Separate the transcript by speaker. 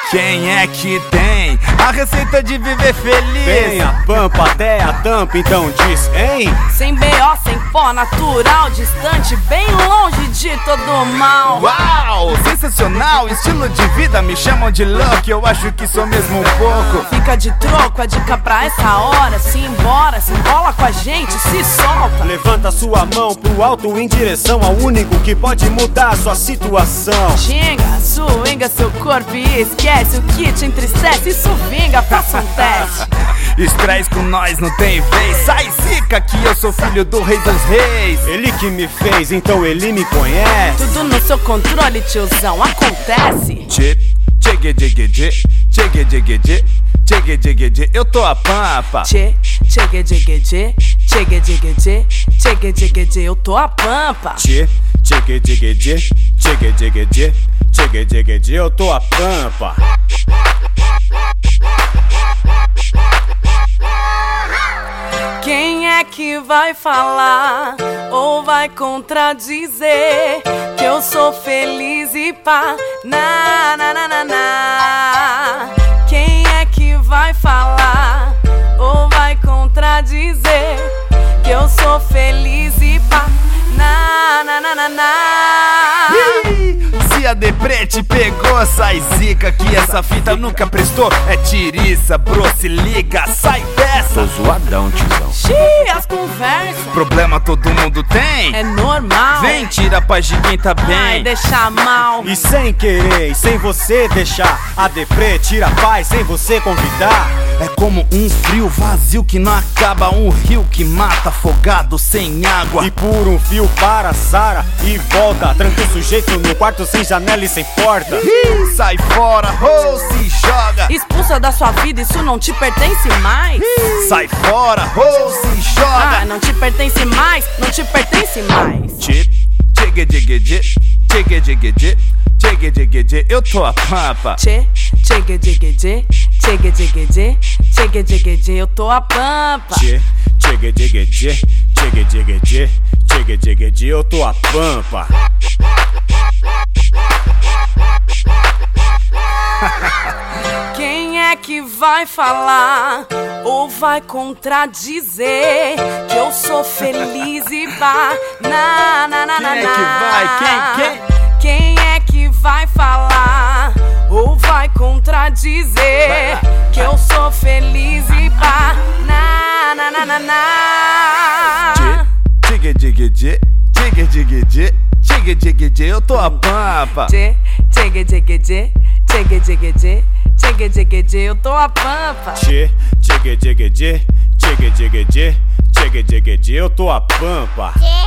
Speaker 1: Quem é que tem a receita de viver feliz?
Speaker 2: Tem a pampa até a tampa, então diz, hein?
Speaker 3: Sem B.O., sem pó, natural, distante, bem longe de todo mal.
Speaker 1: Uau, sensacional, estilo de vida, me chamam de louco, eu acho que sou mesmo um pouco.
Speaker 3: Fica de troco, a dica pra essa hora, se embora, se embola com a gente, se solta.
Speaker 2: Levanta sua mão pro alto em direção ao único que pode mudar a sua situação.
Speaker 3: Xinga, swinga seu corpo e esquece o que te entristece, isso vinga, faça um teste.
Speaker 1: Estresse com nós não tem vez, sai zica que eu sou filho do rei dos reis.
Speaker 2: Ele que me fez, então ele me conhece.
Speaker 3: Tudo no seu controle, tiozão, acontece.
Speaker 1: Eu tô a pampa.
Speaker 3: Eu tô a pampa.
Speaker 2: Eu tô a pampa.
Speaker 3: Quem é que vai falar ou vai contradizer que eu sou feliz e pá, na na na na na? Quem é que vai falar ou vai contradizer que eu sou feliz e pá, na na na na na?
Speaker 1: Se a deprê te pegou, sai zica que essa fita nunca prestou. É tiriça, bro, se liga, sai dessa.
Speaker 4: Tô zoadão, tiozão.
Speaker 3: Xiii, as conversas.
Speaker 1: Problema todo mundo tem.
Speaker 3: É normal.
Speaker 1: Vem, tira a paz de quem tá
Speaker 3: Ai,
Speaker 1: bem.
Speaker 3: deixa mal.
Speaker 2: E sem querer, e sem você deixar, a deprê tira a paz sem você convidar.
Speaker 1: É como um frio vazio que não acaba, um rio que mata afogado sem água.
Speaker 2: E por um fio para Sara e volta, tranca o sujeito no quarto sem janela e sem porta.
Speaker 1: Sai fora, ou se joga.
Speaker 3: Expulsa da sua vida, isso não te pertence mais.
Speaker 1: Sai fora, ou se joga.
Speaker 3: Ah, não te pertence mais, não te pertence mais.
Speaker 1: Eu tô a pampa.
Speaker 3: Eu tô a pampa.
Speaker 2: Eu tô a pampa.
Speaker 3: Quem é que vai falar ou vai contradizer que eu sou feliz e vá, na na na na na?
Speaker 1: Quem é que vai?
Speaker 3: Quem é que vai falar ou vai contradizer que eu sou feliz e pá, na na na na na?
Speaker 1: Eu tô a pampa.
Speaker 3: Eu tô a pampa.
Speaker 2: Eu tô a pampa.